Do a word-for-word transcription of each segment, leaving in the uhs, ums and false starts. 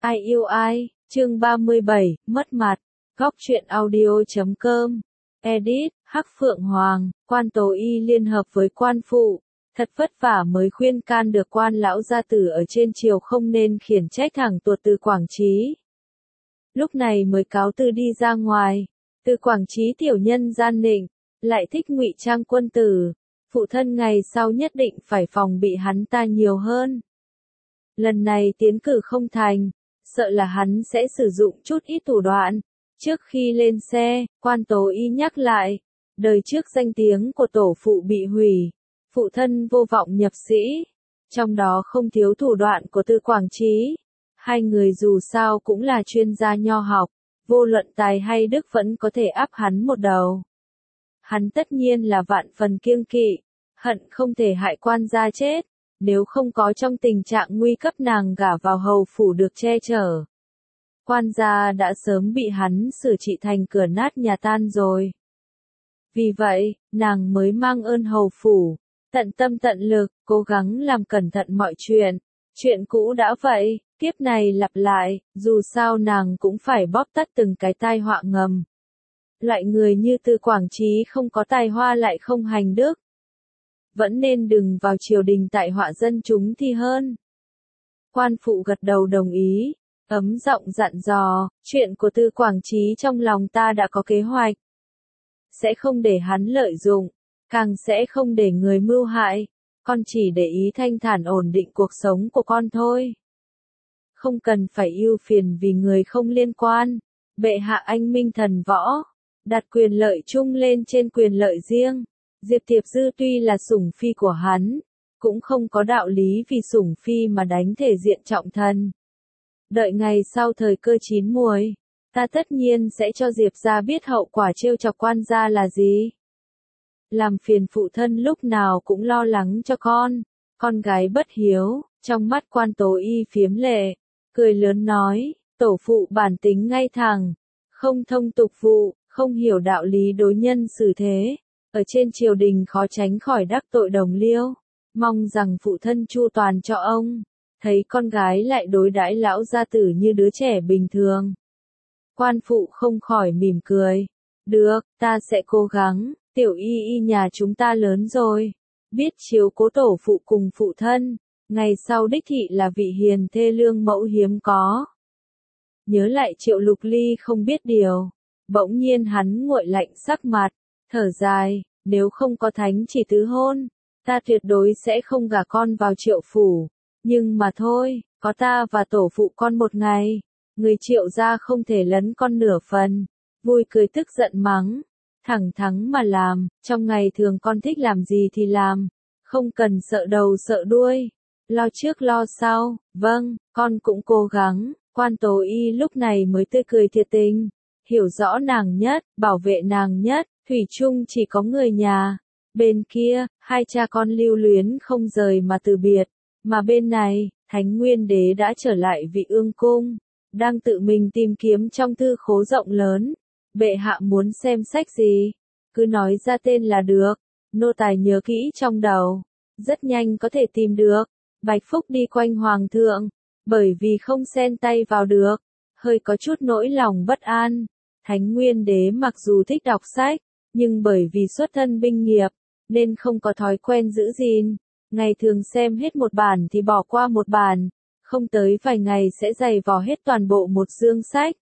Ai yêu ai, chương ba mươi bảy, mất mặt, góc truyện audio chấm com, edit, Hắc Phượng Hoàng, quan Tố Y liên hợp với quan phụ, thật vất vả mới khuyên can được quan lão gia tử ở trên triều không nên khiển trách thẳng tuột Từ Quảng Trí. Lúc này mới cáo từ đi ra ngoài, Từ Quảng Trí tiểu nhân gian nịnh, lại thích ngụy trang quân tử, phụ thân ngày sau nhất định phải phòng bị hắn ta nhiều hơn. Lần này tiến cử không thành, sợ là hắn sẽ sử dụng chút ít thủ đoạn. Trước khi lên xe, quan Tố Y nhắc lại, đời trước danh tiếng của tổ phụ bị hủy, phụ thân vô vọng nhập sĩ, trong đó không thiếu thủ đoạn của Từ Quảng Trí. Hai người dù sao cũng là chuyên gia nho học, vô luận tài hay đức vẫn có thể áp hắn một đầu. Hắn tất nhiên là vạn phần kiêng kỵ, hận không thể hại quan gia chết, nếu không có trong tình trạng nguy cấp nàng gả vào hầu phủ được che chở. Quan gia đã sớm bị hắn xử trị thành cửa nát nhà tan rồi. Vì vậy, nàng mới mang ơn hầu phủ, tận tâm tận lực, cố gắng làm cẩn thận mọi chuyện. Chuyện cũ đã vậy, kiếp này lặp lại, dù sao nàng cũng phải bóp tắt từng cái tai họa ngầm. Loại người như Từ Quảng Trí không có tài hoa lại không hành đức, vẫn nên đừng vào triều đình tại họa dân chúng thì hơn. Quan phụ gật đầu đồng ý, ấm giọng dặn dò, chuyện của Từ Quảng Trí trong lòng ta đã có kế hoạch. Sẽ không để hắn lợi dụng, càng sẽ không để người mưu hại, con chỉ để ý thanh thản ổn định cuộc sống của con thôi. Không cần phải ưu phiền vì người không liên quan, bệ hạ anh minh thần võ, đặt quyền lợi chung lên trên quyền lợi riêng. Diệp Thiệp Dư tuy là sủng phi của hắn, cũng không có đạo lý vì sủng phi mà đánh thể diện trọng thần. Đợi ngày sau thời cơ chín muồi, ta tất nhiên sẽ cho Diệp gia biết hậu quả trêu chọc quan gia là gì. Làm phiền phụ thân lúc nào cũng lo lắng cho con, con gái bất hiếu, trong mắt quan Tố Y phiếm lệ, cười lớn nói, tổ phụ bản tính ngay thẳng, không thông tục vụ, không hiểu đạo lý đối nhân xử thế. Ở trên triều đình khó tránh khỏi đắc tội đồng liêu, mong rằng phụ thân chu toàn cho ông. Thấy con gái lại đối đãi lão gia tử như đứa trẻ bình thường, quan phụ không khỏi mỉm cười. Được, ta sẽ cố gắng, tiểu Y Y nhà chúng ta lớn rồi, biết chiếu cố tổ phụ cùng phụ thân, ngày sau đích thị là vị hiền thê lương mẫu hiếm có. Nhớ lại Triệu Lục Ly không biết điều, bỗng nhiên hắn nguội lạnh sắc mặt, thở dài, nếu không có thánh chỉ tứ hôn, ta tuyệt đối sẽ không gả con vào Triệu phủ. Nhưng mà thôi, có ta và tổ phụ con một ngày, người Triệu gia không thể lấn con nửa phần. Vui cười tức giận mắng, thẳng thắn mà làm, trong ngày thường con thích làm gì thì làm, không cần sợ đầu sợ đuôi, lo trước lo sau. Vâng, con cũng cố gắng. Quan Tố Y lúc này mới tươi cười thiệt tình, hiểu rõ nàng nhất, bảo vệ nàng nhất, thủy chung chỉ có người nhà. Bên kia, hai cha con lưu luyến không rời mà từ biệt, mà bên này, Thánh Nguyên Đế đã trở lại Vị Ương cung, đang tự mình tìm kiếm trong thư khố rộng lớn. Bệ hạ muốn xem sách gì, cứ nói ra tên là được, nô tài nhớ kỹ trong đầu, rất nhanh có thể tìm được. Bạch Phúc đi quanh hoàng thượng, bởi vì không xen tay vào được, hơi có chút nỗi lòng bất an. Thánh Nguyên Đế mặc dù thích đọc sách, nhưng bởi vì xuất thân binh nghiệp, nên không có thói quen giữ gìn, ngày thường xem hết một bản thì bỏ qua một bản, không tới vài ngày sẽ dày vò hết toàn bộ một dương sách.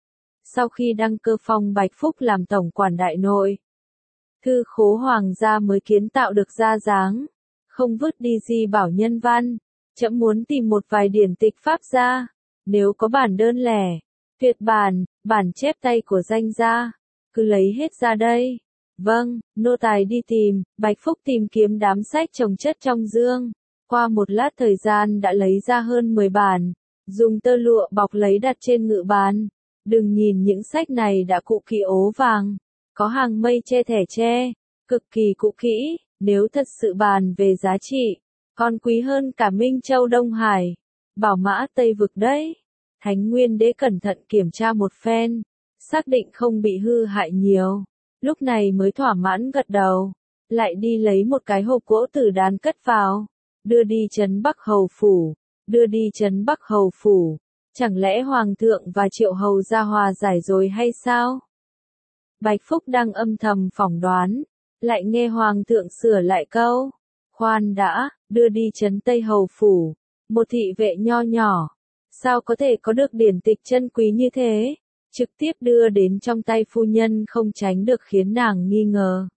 Sau khi đăng cơ phong Bạch Phúc làm tổng quản đại nội, thư khố hoàng gia mới kiến tạo được ra dáng, không vứt đi di bảo nhân văn, trẫm muốn tìm một vài điển tịch pháp gia, nếu có bản đơn lẻ, tuyệt bản, bản chép tay của danh gia, cứ lấy hết ra đây. Vâng, nô tài đi tìm. Bạch Phúc tìm kiếm đám sách chồng chất trong dương, qua một lát thời gian đã lấy ra hơn mười bản, dùng tơ lụa bọc lấy đặt trên ngự bàn. Đừng nhìn những sách này đã cũ kỹ ố vàng, có hàng mây che thẻ tre, cực kỳ cũ kỹ, nếu thật sự bàn về giá trị, còn quý hơn cả Minh Châu Đông Hải, Bảo Mã Tây Vực đấy. Thánh Nguyên Đế cẩn thận kiểm tra một phen, xác định không bị hư hại nhiều, lúc này mới thỏa mãn gật đầu, lại đi lấy một cái hộp gỗ tử đàn cất vào, đưa đi trấn Bắc Hầu phủ, đưa đi trấn Bắc Hầu phủ. Chẳng lẽ Hoàng thượng và Triệu Hầu ra hòa giải rồi hay sao? Bạch Phúc đang âm thầm phỏng đoán, lại nghe Hoàng thượng sửa lại câu. Khoan đã, đưa đi trấn Tây Hầu Phủ, một thị vệ nho nhỏ. Sao có thể có được điển tịch chân quý như thế? Trực tiếp đưa đến trong tay phu nhân không tránh được khiến nàng nghi ngờ.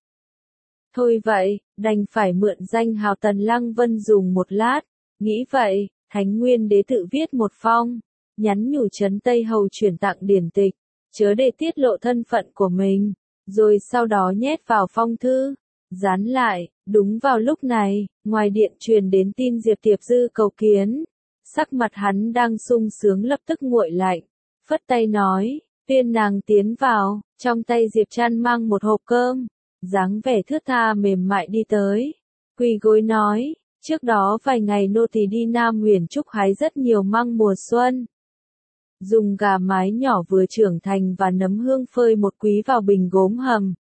Thôi vậy, đành phải mượn danh hào Tần Lăng Vân dùng một lát. Nghĩ vậy, Thánh Nguyên Đế tự viết một phong, nhắn nhủ trấn Tây Hầu chuyển tặng điển tịch, chớ để tiết lộ thân phận của mình, rồi sau đó nhét vào phong thư, dán lại. Đúng vào lúc này, ngoài điện truyền đến tin Diệp Tiệp Dư cầu kiến. Sắc mặt hắn đang sung sướng lập tức nguội lạnh, phất tay nói, phiên nàng tiến vào, trong tay Diệp Trăn mang một hộp cơm, dáng vẻ thướt tha mềm mại đi tới, quỳ gối nói, trước đó vài ngày nô tỳ đi Nam Huyền Trúc hái rất nhiều măng mùa xuân. Dùng gà mái nhỏ vừa trưởng thành và nấm hương phơi một quý vào bình gốm hầm.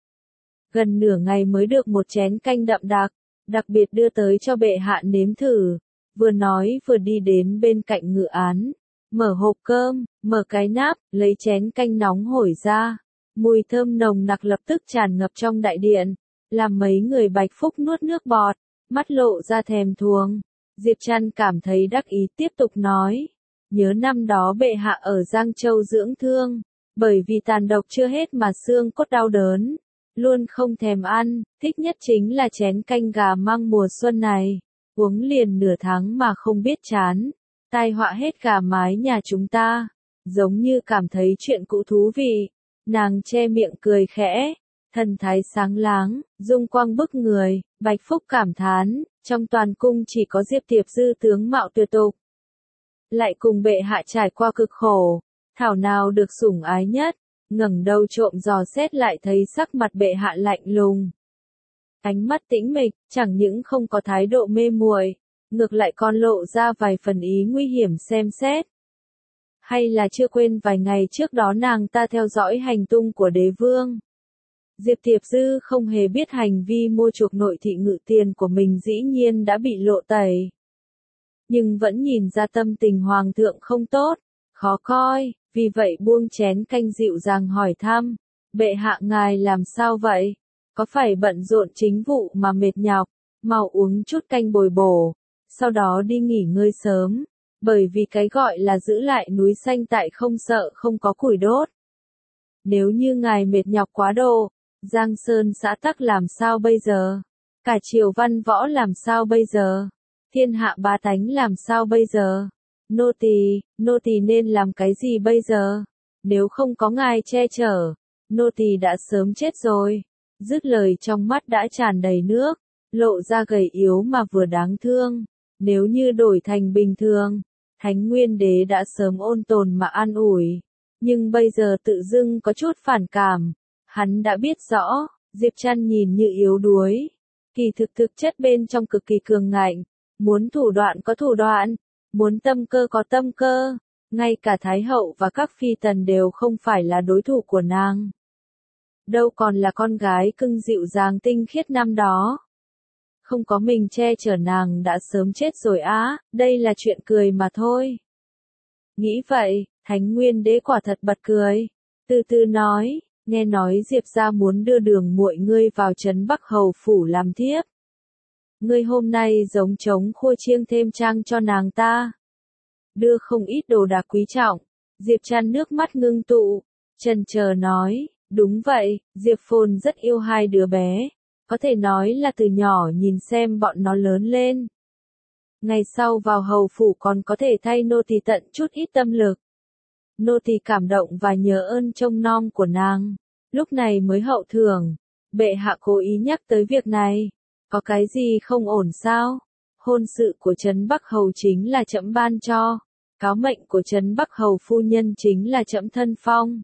Gần nửa ngày mới được một chén canh đậm đặc, đặc biệt đưa tới cho bệ hạ nếm thử. Vừa nói vừa đi đến bên cạnh ngự án, mở hộp cơm, mở cái nắp, lấy chén canh nóng hổi ra. Mùi thơm nồng nặc lập tức tràn ngập trong đại điện, làm mấy người Bạch Phúc nuốt nước bọt, mắt lộ ra thèm thuồng. Diệp Trăn cảm thấy đắc ý tiếp tục nói, nhớ năm đó bệ hạ ở Giang Châu dưỡng thương, bởi vì tàn độc chưa hết mà xương cốt đau đớn, luôn không thèm ăn, thích nhất chính là chén canh gà măng mùa xuân này. Uống liền nửa tháng mà không biết chán, tai họa hết gà mái nhà chúng ta, giống như cảm thấy chuyện cũ thú vị. Nàng che miệng cười khẽ, thần thái sáng láng, dung quang bức người. Bạch Phúc cảm thán, trong toàn cung chỉ có Diệp Tiệp Dư tướng mạo tuyệt tục, lại cùng bệ hạ trải qua cực khổ, thảo nào được sủng ái nhất. Ngẩng đầu trộm dò xét lại thấy sắc mặt bệ hạ lạnh lùng, ánh mắt tĩnh mịch, chẳng những không có thái độ mê muội, ngược lại còn lộ ra vài phần ý nguy hiểm xem xét. Hay là chưa quên vài ngày trước đó nàng ta theo dõi hành tung của đế vương. Diệp Tiệp Dư không hề biết hành vi mua chuộc nội thị ngự tiền của mình dĩ nhiên đã bị lộ tẩy. Nhưng vẫn nhìn ra tâm tình hoàng thượng không tốt, khó coi, vì vậy buông chén canh dịu dàng hỏi thăm, bệ hạ ngài làm sao vậy? Có phải bận rộn chính vụ mà mệt nhọc, mau uống chút canh bồi bổ, sau đó đi nghỉ ngơi sớm, bởi vì cái gọi là giữ lại núi xanh tại không sợ không có củi đốt. Nếu như ngài mệt nhọc quá độ, Giang Sơn xã tắc làm sao bây giờ? Cả triều văn võ làm sao bây giờ? Thiên hạ bá tánh làm sao bây giờ? Nô tỳ, nô tỳ nên làm cái gì bây giờ? Nếu không có ngài che chở, nô tỳ đã sớm chết rồi. Dứt lời trong mắt đã tràn đầy nước, lộ ra gầy yếu mà vừa đáng thương. Nếu như đổi thành bình thường, Thánh Nguyên Đế đã sớm ôn tồn mà an ủi. Nhưng bây giờ tự dưng có chút phản cảm. Hắn đã biết rõ, Diệp Trăn nhìn như yếu đuối, kỳ thực thực chất bên trong cực kỳ cường ngạnh. Muốn thủ đoạn có thủ đoạn, muốn tâm cơ có tâm cơ. Ngay cả Thái Hậu và các phi tần đều không phải là đối thủ của nàng. Đâu còn là con gái cưng dịu dàng tinh khiết năm đó. Không có mình che chở nàng đã sớm chết rồi á, đây là chuyện cười mà thôi. Nghĩ vậy, Thánh Nguyên Đế quả thật bật cười, từ từ nói, nghe nói Diệp gia muốn đưa đường muội ngươi vào trấn Bắc Hầu phủ làm thiếp. Ngươi hôm nay giống trống khua chiêng thêm trang cho nàng ta. Đưa không ít đồ đạc quý trọng. Diệp Trăn nước mắt ngưng tụ, chần chờ nói, đúng vậy, Diệp Phồn rất yêu hai đứa bé. Có thể nói là từ nhỏ nhìn xem bọn nó lớn lên. Ngày sau vào hầu phủ còn có thể thay nô tỳ tận chút ít tâm lực. Nô tỳ cảm động và nhớ ơn trông nom của nàng. Lúc này mới hậu thưởng. Bệ hạ cố ý nhắc tới việc này. Có cái gì không ổn sao? Hôn sự của Trấn Bắc Hầu chính là trẫm ban cho. Cáo mệnh của Trấn Bắc Hầu phu nhân chính là trẫm thân phong.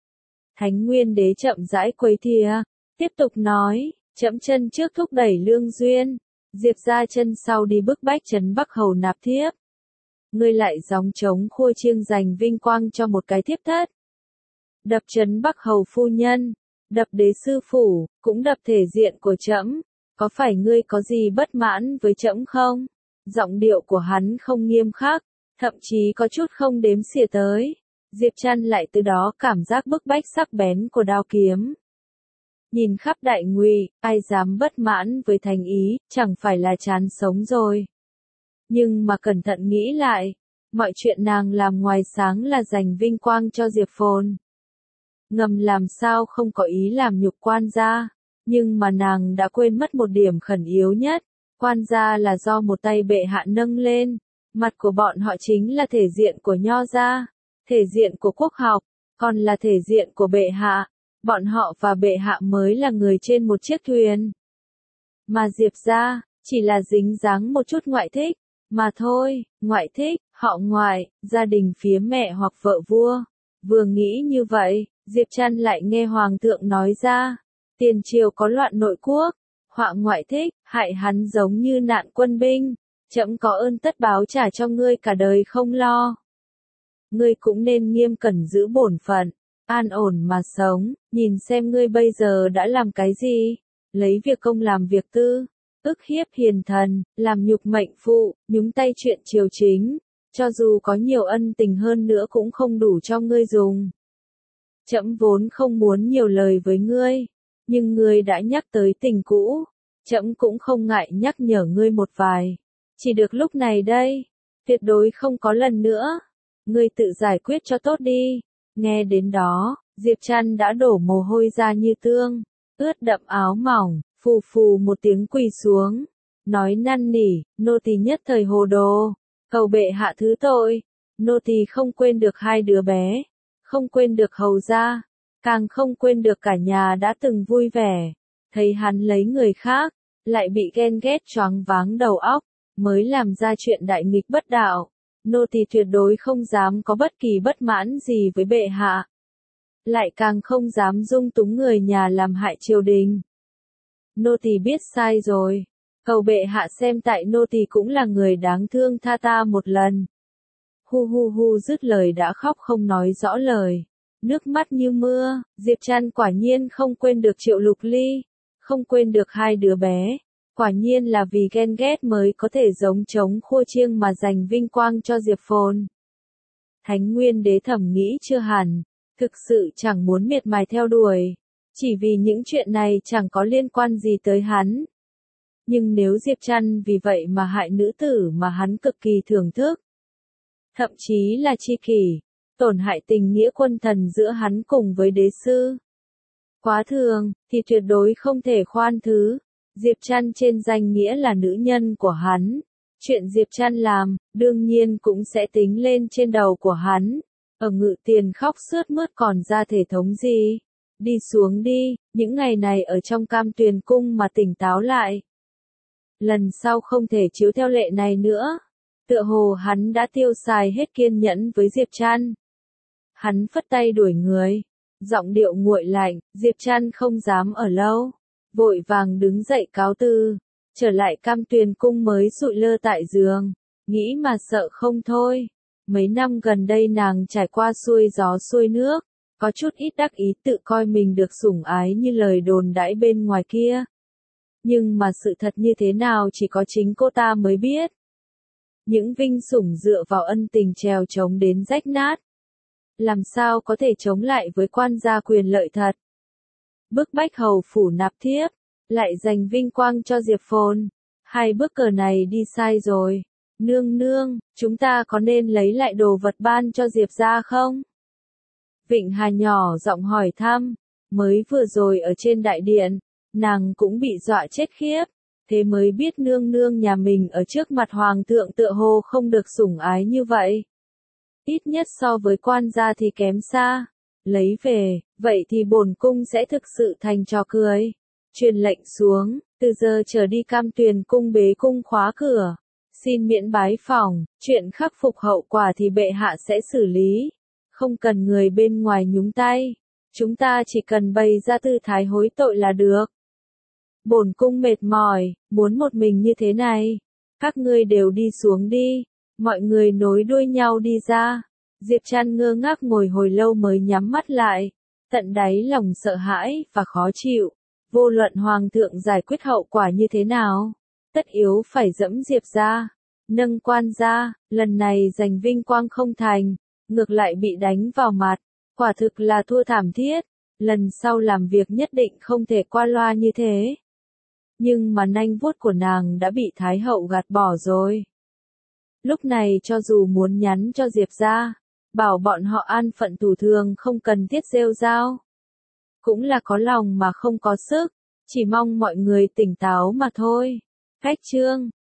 Thánh Nguyên Đế chậm rãi quấy thìa, tiếp tục nói, trẫm chân trước thúc đẩy lương duyên, Diệp ra chân sau đi bức bách Trấn Bắc Hầu nạp thiếp. Ngươi lại gióng trống khua chiêng giành vinh quang cho một cái thiếp thất. Đập Trấn Bắc Hầu phu nhân, đập đế sư phủ, cũng đập thể diện của trẫm. Có phải ngươi có gì bất mãn với trẫm không? Giọng điệu của hắn không nghiêm khắc, thậm chí có chút không đếm xỉa tới. Diệp Trăn lại từ đó cảm giác bức bách sắc bén của đao kiếm. Nhìn khắp đại ngụy, ai dám bất mãn với thành ý, chẳng phải là chán sống rồi. Nhưng mà cẩn thận nghĩ lại, mọi chuyện nàng làm ngoài sáng là giành vinh quang cho Diệp Phồn. Ngầm làm sao không có ý làm nhục quan gia, nhưng mà nàng đã quên mất một điểm khẩn yếu nhất, quan gia là do một tay bệ hạ nâng lên, mặt của bọn họ chính là thể diện của nho gia, thể diện của quốc học, còn là thể diện của bệ hạ, bọn họ và bệ hạ mới là người trên một chiếc thuyền. Mà Diệp gia, chỉ là dính dáng một chút ngoại thích, mà thôi, ngoại thích, họ ngoại, gia đình phía mẹ hoặc vợ vua. Vừa nghĩ như vậy, Diệp Trăn lại nghe Hoàng thượng nói ra, tiền triều có loạn nội quốc, họa ngoại thích, hại hắn giống như nạn quân binh, trẫm có ơn tất báo trả cho ngươi cả đời không lo. Ngươi cũng nên nghiêm cẩn giữ bổn phận, an ổn mà sống, nhìn xem ngươi bây giờ đã làm cái gì, lấy việc công làm việc tư, ức hiếp hiền thần, làm nhục mệnh phụ, nhúng tay chuyện triều chính, cho dù có nhiều ân tình hơn nữa cũng không đủ cho ngươi dùng. Trẫm vốn không muốn nhiều lời với ngươi, nhưng ngươi đã nhắc tới tình cũ, trẫm cũng không ngại nhắc nhở ngươi một vài. Chỉ được lúc này đây, tuyệt đối không có lần nữa. Ngươi tự giải quyết cho tốt đi. Nghe đến đó, Diệp Trăn đã đổ mồ hôi ra như tương, ướt đậm áo mỏng, phù phù một tiếng quỳ xuống, nói năn nỉ, nô tỳ nhất thời hồ đồ, cầu bệ hạ thứ tội, nô tỳ không quên được hai đứa bé, không quên được hầu gia, càng không quên được cả nhà đã từng vui vẻ, thấy hắn lấy người khác, lại bị ghen ghét choáng váng đầu óc, mới làm ra chuyện đại nghịch bất đạo. Nô tỳ tuyệt đối không dám có bất kỳ bất mãn gì với bệ hạ. Lại càng không dám dung túng người nhà làm hại triều đình. Nô tỳ biết sai rồi. Cầu bệ hạ xem tại nô tỳ cũng là người đáng thương tha ta một lần. Hu hu hu dứt lời đã khóc không nói rõ lời. Nước mắt như mưa, Diệp Trăn quả nhiên không quên được Triệu Lục Ly. Không quên được hai đứa bé. Quả nhiên là vì ghen ghét mới có thể giống trống khua chiêng mà giành vinh quang cho Diệp Phồn. Thánh Nguyên Đế thầm nghĩ chưa hẳn, thực sự chẳng muốn miệt mài theo đuổi, chỉ vì những chuyện này chẳng có liên quan gì tới hắn. Nhưng nếu Diệp Trăn vì vậy mà hại nữ tử mà hắn cực kỳ thưởng thức, thậm chí là chi kỷ, tổn hại tình nghĩa quân thần giữa hắn cùng với đế sư, quá thường, thì tuyệt đối không thể khoan thứ. Diệp Trăn trên danh nghĩa là nữ nhân của hắn. Chuyện Diệp Trăn làm, đương nhiên cũng sẽ tính lên trên đầu của hắn. Ở Ngự Tiền khóc sướt mướt còn ra thể thống gì. Đi xuống đi, những ngày này ở trong Cam Tuyền Cung mà tỉnh táo lại. Lần sau không thể chiếu theo lệ này nữa. Tựa hồ hắn đã tiêu xài hết kiên nhẫn với Diệp Trăn. Hắn phất tay đuổi người. Giọng điệu nguội lạnh, Diệp Trăn không dám ở lâu. Vội vàng đứng dậy cáo từ, trở lại Cam Tuyền Cung mới sụi lơ tại giường, nghĩ mà sợ không thôi. Mấy năm gần đây nàng trải qua xuôi gió xuôi nước, có chút ít đắc ý tự coi mình được sủng ái như lời đồn đãi bên ngoài kia. Nhưng mà sự thật như thế nào chỉ có chính cô ta mới biết. Những vinh sủng dựa vào ân tình trèo trống đến rách nát. Làm sao có thể chống lại với quan gia quyền lợi thật. Bức bách hầu phủ nạp thiếp, lại giành vinh quang cho Diệp Phồn. Hai bước cờ này đi sai rồi. Nương nương, chúng ta có nên lấy lại đồ vật ban cho Diệp gia không? Vịnh Hà nhỏ giọng hỏi thăm, mới vừa rồi ở trên đại điện, nàng cũng bị dọa chết khiếp, thế mới biết nương nương nhà mình ở trước mặt hoàng thượng tựa hồ không được sủng ái như vậy. Ít nhất so với quan gia thì kém xa. Lấy về, vậy thì bổn cung sẽ thực sự thành trò cười. Truyền lệnh xuống, từ giờ trở đi Cam Tuyền Cung bế cung khóa cửa. Xin miễn bái phỏng, chuyện khắc phục hậu quả thì bệ hạ sẽ xử lý. Không cần người bên ngoài nhúng tay. Chúng ta chỉ cần bày ra tư thái hối tội là được. Bổn cung mệt mỏi, muốn một mình như thế này. Các ngươi đều đi xuống đi. Mọi người nối đuôi nhau đi ra. Diệp Trăn ngơ ngác ngồi hồi lâu mới nhắm mắt lại, tận đáy lòng sợ hãi và khó chịu, vô luận hoàng thượng giải quyết hậu quả như thế nào, tất yếu phải dẫm Diệp ra. Nâng quan ra, lần này giành vinh quang không thành, ngược lại bị đánh vào mặt, quả thực là thua thảm thiết, lần sau làm việc nhất định không thể qua loa như thế. Nhưng mà nanh vuốt của nàng đã bị Thái hậu gạt bỏ rồi. Lúc này cho dù muốn nhắn cho Diệp ra, bảo bọn họ an phận thủ thường không cần thiết rêu rao. Cũng là có lòng mà không có sức, chỉ mong mọi người tỉnh táo mà thôi. Cách chương